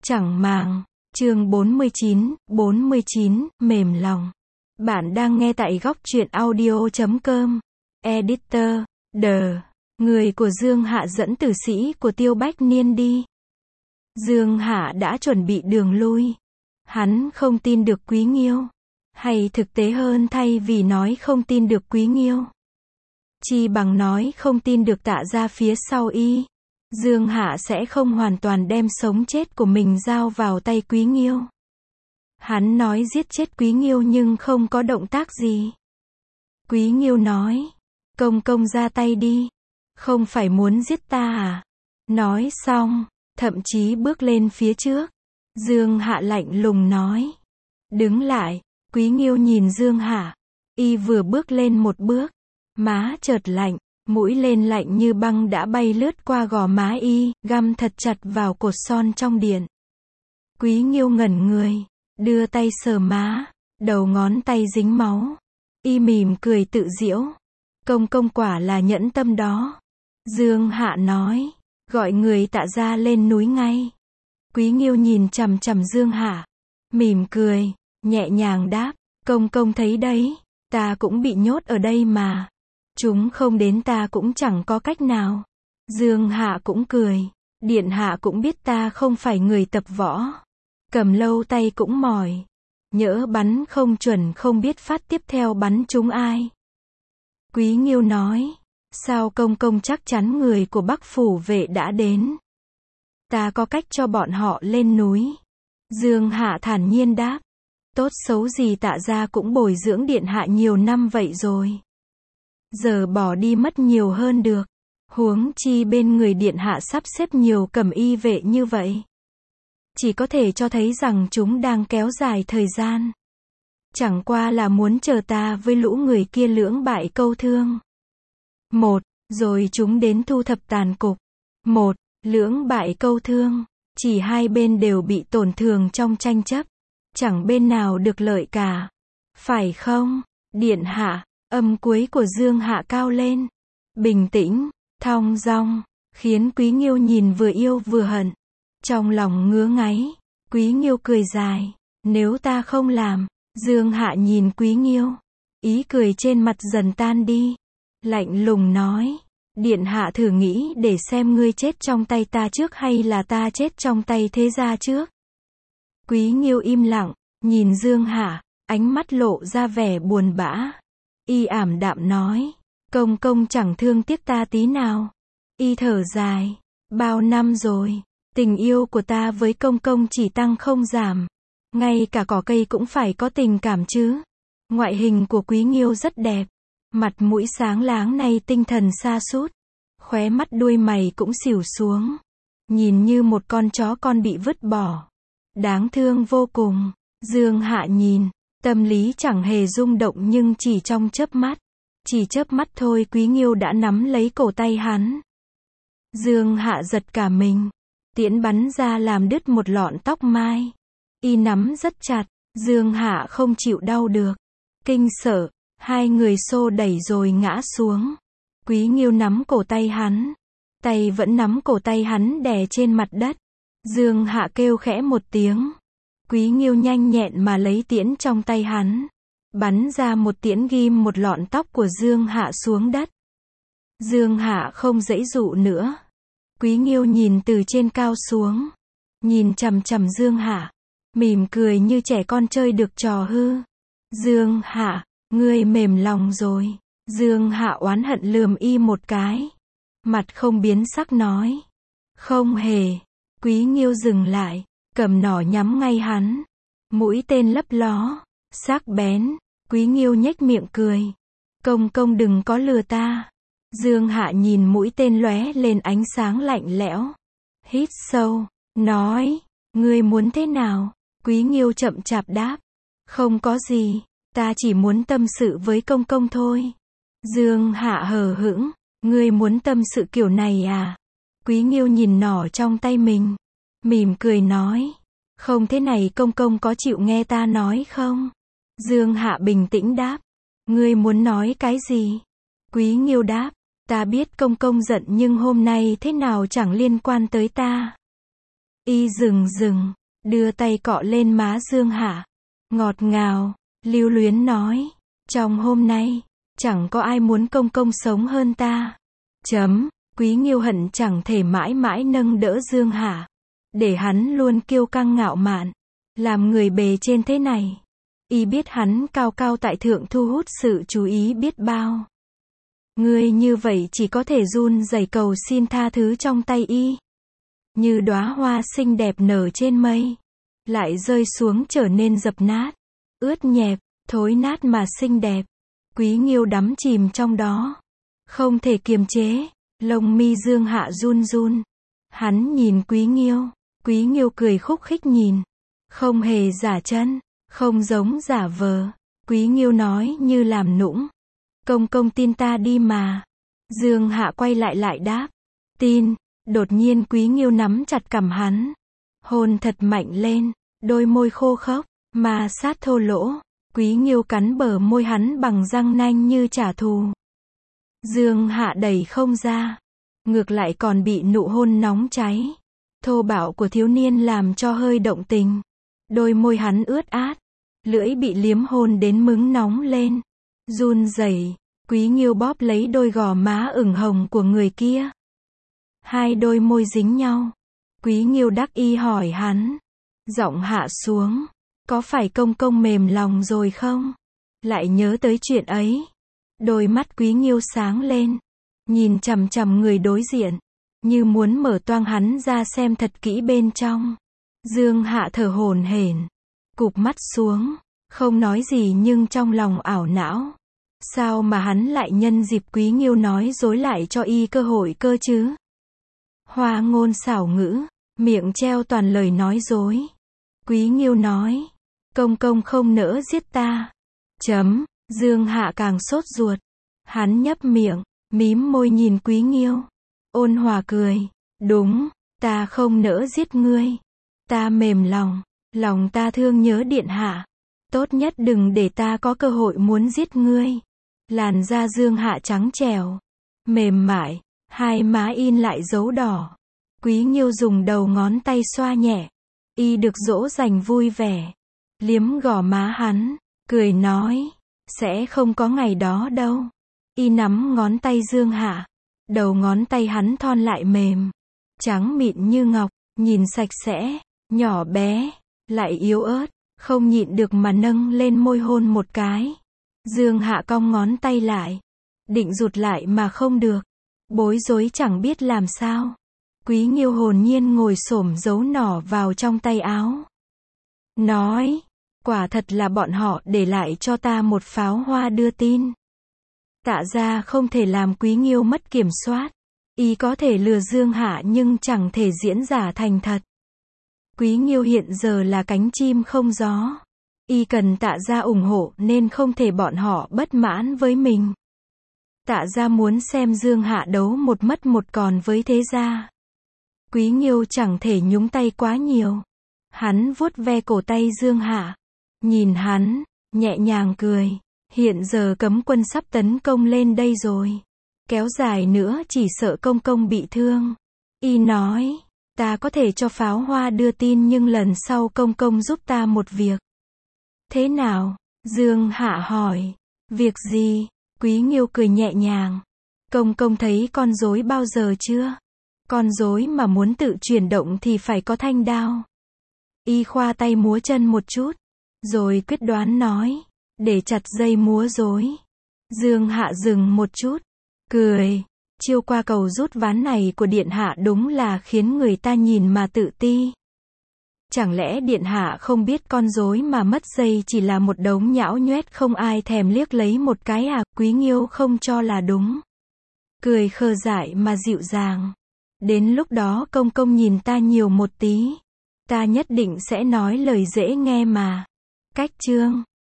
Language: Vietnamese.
Chẳng màng. Chương 49, mềm lòng. Bạn đang nghe tại góc truyện audio.com. Editor, người của Dương Hạ dẫn tử sĩ của Tiêu Bách Niên đi. Dương Hạ đã chuẩn bị đường lui. Hắn không tin được Quý Nghiêu. Hay thực tế hơn, thay vì nói không tin được Quý Nghiêu, chi bằng nói không tin được Tạ Gia phía sau y. Dương Hạ sẽ không hoàn toàn đem sống chết của mình giao vào tay Quý Nghiêu. Hắn nói giết chết Quý Nghiêu nhưng không có động tác gì. Quý Nghiêu nói, công công ra tay đi. Không phải muốn giết ta à? Nói xong, thậm chí bước lên phía trước. Dương Hạ lạnh lùng nói, đứng lại. Quý Nghiêu nhìn Dương Hạ. Y vừa bước lên một bước, má chợt lạnh, mũi lên lạnh như băng đã bay lướt qua gò má y, găm thật chặt vào cột son trong điện. Quý Nghiêu ngẩn người, đưa tay sờ má, đầu ngón tay dính máu. Y mỉm cười tự giễu, công công quả là nhẫn tâm đó. Dương Hạ nói, gọi người Tạ Gia lên núi ngay. Quý Nghiêu nhìn chằm chằm Dương Hạ, mỉm cười, nhẹ nhàng đáp, công công thấy đấy, ta cũng bị nhốt ở đây mà. Chúng không đến ta cũng chẳng có cách nào. Dương Hạ cũng cười, điện hạ cũng biết ta không phải người tập võ. Cầm lâu tay cũng mỏi. Nhỡ bắn không chuẩn không biết phát tiếp theo bắn trúng ai. Quý Nghiêu nói, sao công công chắc chắn người của Bắc Phủ Vệ đã đến? Ta có cách cho bọn họ lên núi. Dương Hạ thản nhiên đáp, tốt xấu gì Tạ Gia cũng bồi dưỡng điện hạ nhiều năm vậy rồi. Giờ bỏ đi mất nhiều hơn được. Huống chi bên người điện hạ sắp xếp nhiều cẩm y vệ như vậy. Chỉ có thể cho thấy rằng chúng đang kéo dài thời gian. Chẳng qua là muốn chờ ta với lũ người kia lưỡng bại câu thương. Rồi chúng đến thu thập tàn cục. Lưỡng bại câu thương. Chỉ hai bên đều bị tổn thương trong tranh chấp. Chẳng bên nào được lợi cả. Phải không, điện hạ? Âm cuối của Dương Hạ cao lên. Bình tĩnh, thong dong, khiến Quý Nghiêu nhìn vừa yêu vừa hận. Trong lòng ngứa ngáy, Quý Nghiêu cười dài. Nếu ta không làm. Dương Hạ nhìn Quý Nghiêu. Ý cười trên mặt dần tan đi. Lạnh lùng nói, điện hạ thử nghĩ để xem ngươi chết trong tay ta trước hay là ta chết trong tay thế gia trước. Quý Nghiêu im lặng, nhìn Dương Hạ, ánh mắt lộ ra vẻ buồn bã. Y ảm đạm nói, công công chẳng thương tiếc ta tí nào. Y thở dài, bao năm rồi, tình yêu của ta với công công chỉ tăng không giảm. Ngay cả cỏ cây cũng phải có tình cảm chứ. Ngoại hình của Quý Nghiêu rất đẹp. Mặt mũi sáng láng nay tinh thần sa sút. Khóe mắt đuôi mày cũng xỉu xuống. Nhìn như một con chó con bị vứt bỏ. Đáng thương vô cùng. Dương Hạ nhìn, tâm lý chẳng hề rung động nhưng chỉ trong chớp mắt. Chỉ chớp mắt thôi Quý Nghiêu đã nắm lấy cổ tay hắn. Dương Hạ giật cả mình. Tiễn bắn ra làm đứt một lọn tóc mai. Y nắm rất chặt. Dương Hạ không chịu đau được. Kinh sợ, hai người xô đẩy rồi ngã xuống. Quý Nghiêu nắm cổ tay hắn. Tay vẫn nắm cổ tay hắn đè trên mặt đất. Dương Hạ kêu khẽ một tiếng. Quý Nghiêu nhanh nhẹn mà lấy tiễn trong tay hắn. Bắn ra một tiễn ghim một lọn tóc của Dương Hạ xuống đất. Dương Hạ không giãy dụ nữa. Quý Nghiêu nhìn từ trên cao xuống. Nhìn chằm chằm Dương Hạ. Mỉm cười như trẻ con chơi được trò hư. Dương Hạ, ngươi mềm lòng rồi. Dương Hạ oán hận lườm y một cái. Mặt không biến sắc nói. Không hề. Quý Nghiêu dừng lại. Cầm nỏ nhắm ngay hắn. Mũi tên lấp ló. Sắc bén. Quý Nghiêu nhếch miệng cười. Công công đừng có lừa ta. Dương Hạ nhìn mũi tên lóe lên ánh sáng lạnh lẽo. Hít sâu. Nói. Ngươi muốn thế nào? Quý Nghiêu chậm chạp đáp. Không có gì. Ta chỉ muốn tâm sự với công công thôi. Dương Hạ hờ hững. Ngươi muốn tâm sự kiểu này à? Quý Nghiêu nhìn nỏ trong tay mình. Mỉm cười nói. Không thế này công công có chịu nghe ta nói không? Dương Hạ bình tĩnh đáp. Ngươi muốn nói cái gì? Quý Nghiêu đáp. Ta biết công công giận nhưng hôm nay thế nào chẳng liên quan tới ta. Y dừng, đưa tay cọ lên má Dương Hạ. Ngọt ngào, lưu luyến nói. Trong hôm nay, chẳng có ai muốn công công sống hơn ta. Quý Nghiêu hận chẳng thể mãi mãi nâng đỡ Dương Hạ. Để hắn luôn kiêu căng ngạo mạn. Làm người bề trên thế này. Y biết hắn cao cao tại thượng thu hút sự chú ý biết bao. Ngươi như vậy chỉ có thể run rẩy cầu xin tha thứ trong tay Y. Như đóa hoa xinh đẹp nở trên mây. Lại rơi xuống trở nên dập nát. Ướt nhẹp, thối nát mà xinh đẹp. Quý Nghiêu đắm chìm trong đó. Không thể kiềm chế. Lông mi Dương Hạ run run. Hắn nhìn Quý Nghiêu cười khúc khích nhìn. Không hề giả chân, không giống giả vờ. Quý Nghiêu nói như làm nũng. Công công tin ta đi mà. Dương Hạ quay lại đáp. Tin. Đột nhiên Quý Nghiêu nắm chặt cằm hắn. Hôn thật mạnh lên. Đôi môi khô khốc, mà sát thô lỗ. Quý Nghiêu cắn bờ môi hắn bằng răng nanh như trả thù. Dương Hạ đẩy không ra. Ngược lại còn bị nụ hôn nóng cháy. Thô bạo của thiếu niên làm cho hơi động tình. Đôi môi hắn ướt át. Lưỡi bị liếm hôn đến mứng nóng lên. Run rẩy. Quý Nghiêu bóp lấy đôi gò má ửng hồng của người kia. Hai đôi môi dính nhau. Quý Nghiêu đắc ý hỏi hắn. Giọng hạ xuống. Có phải công công mềm lòng rồi không? Lại nhớ tới chuyện ấy. Đôi mắt Quý Nghiêu sáng lên. Nhìn chằm chằm người đối diện. Như muốn mở toang hắn ra xem thật kỹ bên trong. Dương Hạ thở hổn hển. Cụp mắt xuống. Không nói gì nhưng trong lòng ảo não. Sao mà hắn lại nhân dịp Quý Nghiêu nói dối lại cho Y cơ hội cơ chứ? Hoa ngôn xảo ngữ. Miệng treo toàn lời nói dối. Quý Nghiêu nói. Công công không nỡ giết ta. Dương Hạ càng sốt ruột. Hắn nhấp miệng, mím môi nhìn Quý Nghiêu. Ôn hòa cười. Đúng, ta không nỡ giết ngươi. Ta mềm lòng, lòng ta thương nhớ điện hạ. Tốt nhất đừng để ta có cơ hội muốn giết ngươi. Làn da Dương Hạ trắng trẻo, mềm mại, hai má in lại dấu đỏ. Quý Nghiêu dùng đầu ngón tay xoa nhẹ. Y được dỗ dành vui vẻ. Liếm gò má hắn, cười nói. Sẽ không có ngày đó đâu. Y nắm ngón tay Dương Hạ. Đầu ngón tay hắn thon lại mềm. Trắng mịn như ngọc, nhìn sạch sẽ, nhỏ bé, lại yếu ớt. Không nhịn được mà nâng lên môi hôn một cái. Dương Hạ cong ngón tay lại. Định rụt lại mà không được. Bối rối chẳng biết làm sao. Quý Nghiêu hồn nhiên ngồi xổm giấu nỏ vào trong tay áo. Nói. Quả thật là bọn họ để lại cho ta một pháo hoa đưa tin. Tạ ra không thể làm Quý Nghiêu mất kiểm soát. Y có thể lừa Dương Hạ nhưng chẳng thể diễn giả thành thật. Quý Nghiêu hiện giờ là cánh chim không gió. Y cần Tạ ra ủng hộ nên không thể bọn họ bất mãn với mình. Tạ ra muốn xem Dương Hạ đấu một mất một còn với thế gia. Quý Nghiêu chẳng thể nhúng tay quá nhiều. Hắn vuốt ve cổ tay Dương Hạ. Nhìn hắn, nhẹ nhàng cười. Hiện giờ cấm quân sắp tấn công lên đây rồi. Kéo dài nữa chỉ sợ công công bị thương. Y nói, ta có thể cho pháo hoa đưa tin nhưng lần sau công công giúp ta một việc. Thế nào? Dương Hạ hỏi. Việc gì? Quý Nghiêu cười nhẹ nhàng. Công công thấy con rối bao giờ chưa? Con rối mà muốn tự chuyển động thì phải có thanh đao. Y khoa tay múa chân một chút. Rồi quyết đoán nói. Để chặt dây múa rối. Dương Hạ dừng một chút. Cười. Chiêu qua cầu rút ván này của Điện Hạ đúng là khiến người ta nhìn mà tự ti. Chẳng lẽ Điện Hạ không biết con rối mà mất dây chỉ là một đống nhão nhoét không ai thèm liếc lấy một cái à? Quý Nghiêu không cho là đúng. Cười khờ dại mà dịu dàng. Đến lúc đó công công nhìn ta nhiều một tí. Ta nhất định sẽ nói lời dễ nghe mà. Cách chương